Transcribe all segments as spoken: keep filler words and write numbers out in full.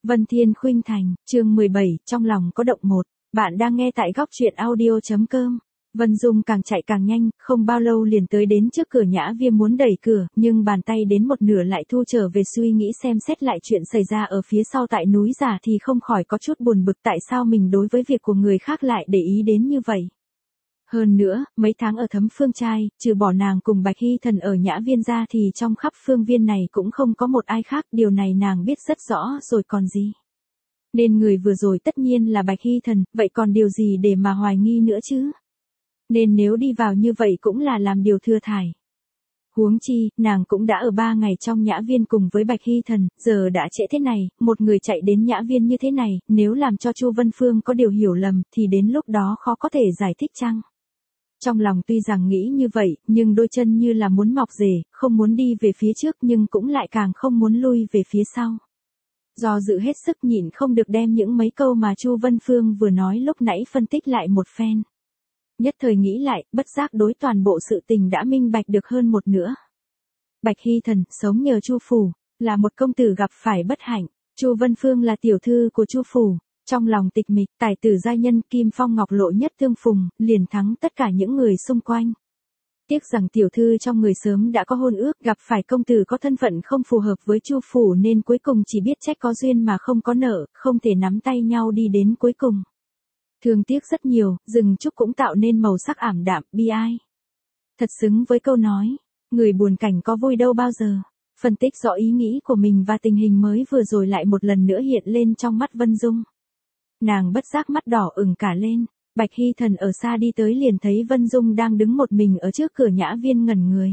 Vân Thiên Khuynh Thành, chương mười bảy, trong lòng có động một. Bạn đang nghe tại góc truyện audio.com. Vân Dung càng chạy càng nhanh, không bao lâu liền tới đến trước cửa Nhã Viêm muốn đẩy cửa, nhưng bàn tay đến một nửa lại thu trở về, suy nghĩ xem xét lại chuyện xảy ra ở phía sau tại núi giả thì không khỏi có chút buồn bực tại sao mình đối với việc của người khác lại để ý đến như vậy. Hơn nữa, mấy tháng ở Thấm Phương Trai, trừ bỏ nàng cùng Bạch Hy Thần ở Nhã Viên ra thì trong khắp phương viên này cũng không có một ai khác, điều này nàng biết rất rõ rồi còn gì. Nên người vừa rồi tất nhiên là Bạch Hy Thần, vậy còn điều gì để mà hoài nghi nữa chứ? Nên nếu đi vào như vậy cũng là làm điều thừa thải. Huống chi, nàng cũng đã ở ba ngày trong Nhã Viên cùng với Bạch Hy Thần, giờ đã trễ thế này, một người chạy đến Nhã Viên như thế này, nếu làm cho Chu Vân Phương có điều hiểu lầm, thì đến lúc đó khó có thể giải thích chăng? Trong lòng tuy rằng nghĩ như vậy, nhưng đôi chân như là muốn mọc rể, không muốn đi về phía trước nhưng cũng lại càng không muốn lui về phía sau. Do dự hết sức nhịn không được đem những mấy câu mà Chu Vân Phương vừa nói lúc nãy phân tích lại một phen. Nhất thời nghĩ lại, bất giác đối toàn bộ sự tình đã minh bạch được hơn một nửa. Bạch Hy Thần, sống nhờ Chu phủ, là một công tử gặp phải bất hạnh, Chu Vân Phương là tiểu thư của Chu phủ. Trong lòng tịch mịch, tài tử giai nhân Kim Phong Ngọc Lộ nhất tương phùng, liền thắng tất cả những người xung quanh. Tiếc rằng tiểu thư trong người sớm đã có hôn ước, gặp phải công tử có thân phận không phù hợp với Chu phủ nên cuối cùng chỉ biết trách có duyên mà không có nợ, không thể nắm tay nhau đi đến cuối cùng. Thương tiếc rất nhiều, rừng trúc cũng tạo nên màu sắc ảm đạm, bi ai. Thật xứng với câu nói, người buồn cảnh có vui đâu bao giờ. Phân tích rõ ý nghĩ của mình và tình hình mới vừa rồi lại một lần nữa hiện lên trong mắt Vân Dung. Nàng bất giác mắt đỏ ửng cả lên, Bạch Hy Thần ở xa đi tới liền thấy Vân Dung đang đứng một mình ở trước cửa Nhã Viên ngẩn người.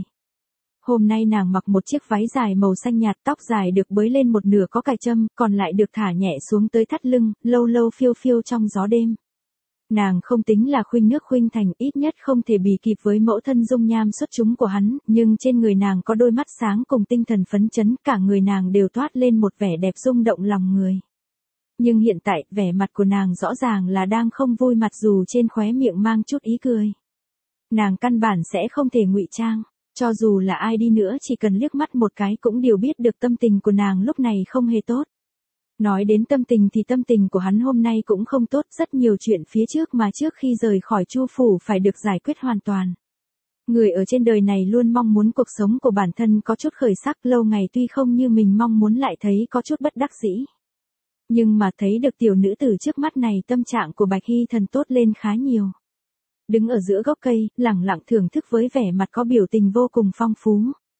Hôm nay nàng mặc một chiếc váy dài màu xanh nhạt, tóc dài được bới lên một nửa có cài châm, còn lại được thả nhẹ xuống tới thắt lưng, lâu lâu phiêu phiêu trong gió đêm. Nàng không tính là khuynh nước khuynh thành, ít nhất không thể bì kịp với mẫu thân dung nham xuất chúng của hắn, nhưng trên người nàng có đôi mắt sáng cùng tinh thần phấn chấn, cả người nàng đều toát lên một vẻ đẹp rung động lòng người. Nhưng hiện tại, vẻ mặt của nàng rõ ràng là đang không vui, mặc dù trên khóe miệng mang chút ý cười. Nàng căn bản sẽ không thể ngụy trang, cho dù là ai đi nữa chỉ cần liếc mắt một cái cũng đều biết được tâm tình của nàng lúc này không hề tốt. Nói đến tâm tình thì tâm tình của hắn hôm nay cũng không tốt, rất nhiều chuyện phía trước mà trước khi rời khỏi Chu phủ phải được giải quyết hoàn toàn. Người ở trên đời này luôn mong muốn cuộc sống của bản thân có chút khởi sắc, lâu ngày tuy không như mình mong muốn lại thấy có chút bất đắc dĩ. Nhưng mà thấy được tiểu nữ tử trước mắt này, tâm trạng của Bạch Hy Thần tốt lên khá nhiều. Đứng ở giữa gốc cây, lẳng lặng thưởng thức với vẻ mặt có biểu tình vô cùng phong phú.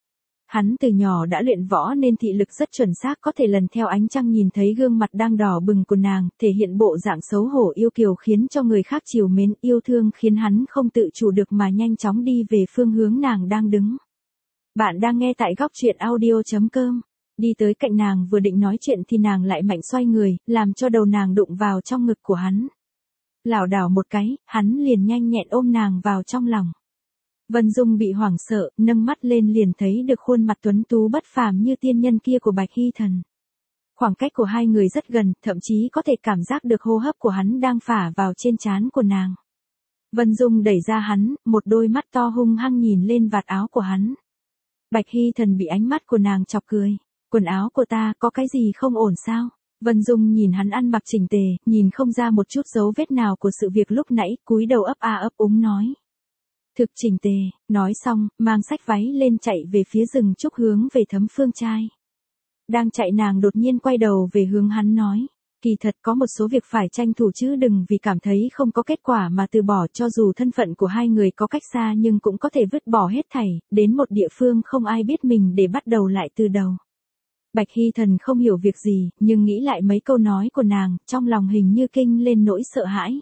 Hắn từ nhỏ đã luyện võ nên thị lực rất chuẩn xác, có thể lần theo ánh trăng nhìn thấy gương mặt đang đỏ bừng của nàng, thể hiện bộ dạng xấu hổ yêu kiều khiến cho người khác trìu mến yêu thương, khiến hắn không tự chủ được mà nhanh chóng đi về phương hướng nàng đang đứng. Bạn đang nghe tại góc truyện audio.com. Đi tới cạnh nàng vừa định nói chuyện thì nàng lại mạnh xoay người, làm cho đầu nàng đụng vào trong ngực của hắn. Lảo đảo một cái, hắn liền nhanh nhẹn ôm nàng vào trong lòng. Vân Dung bị hoảng sợ, nâng mắt lên liền thấy được khuôn mặt tuấn tú bất phàm như tiên nhân kia của Bạch Hy Thần. Khoảng cách của hai người rất gần, thậm chí có thể cảm giác được hô hấp của hắn đang phả vào trên trán của nàng. Vân Dung đẩy ra hắn, một đôi mắt to hung hăng nhìn lên vạt áo của hắn. Bạch Hy Thần bị ánh mắt của nàng chọc cười. Quần áo của ta có cái gì không ổn sao? Vân Dung nhìn hắn ăn mặc chỉnh tề, nhìn không ra một chút dấu vết nào của sự việc lúc nãy, cúi đầu ấp a ấp úng nói. Thực chỉnh tề, nói xong, mang xách váy lên chạy về phía rừng trúc hướng về Thấm Phương Trai. Đang chạy nàng đột nhiên quay đầu về hướng hắn nói. Kỳ thật có một số việc phải tranh thủ chứ đừng vì cảm thấy không có kết quả mà từ bỏ, cho dù thân phận của hai người có cách xa nhưng cũng có thể vứt bỏ hết thảy, đến một địa phương không ai biết mình để bắt đầu lại từ đầu. Bạch Hy Thần không hiểu việc gì, nhưng nghĩ lại mấy câu nói của nàng, trong lòng hình như kinh lên nỗi sợ hãi.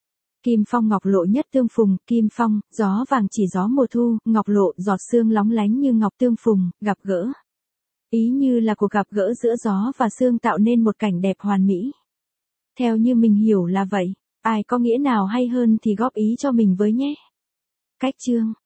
Kim Phong Ngọc Lộ nhất tương phùng, Kim Phong, gió vàng chỉ gió mùa thu, Ngọc Lộ, giọt sương lóng lánh như ngọc tương phùng, gặp gỡ. Ý như là cuộc gặp gỡ giữa gió và sương tạo nên một cảnh đẹp hoàn mỹ. Theo như mình hiểu là vậy, ai có nghĩa nào hay hơn thì góp ý cho mình với nhé. Cách chương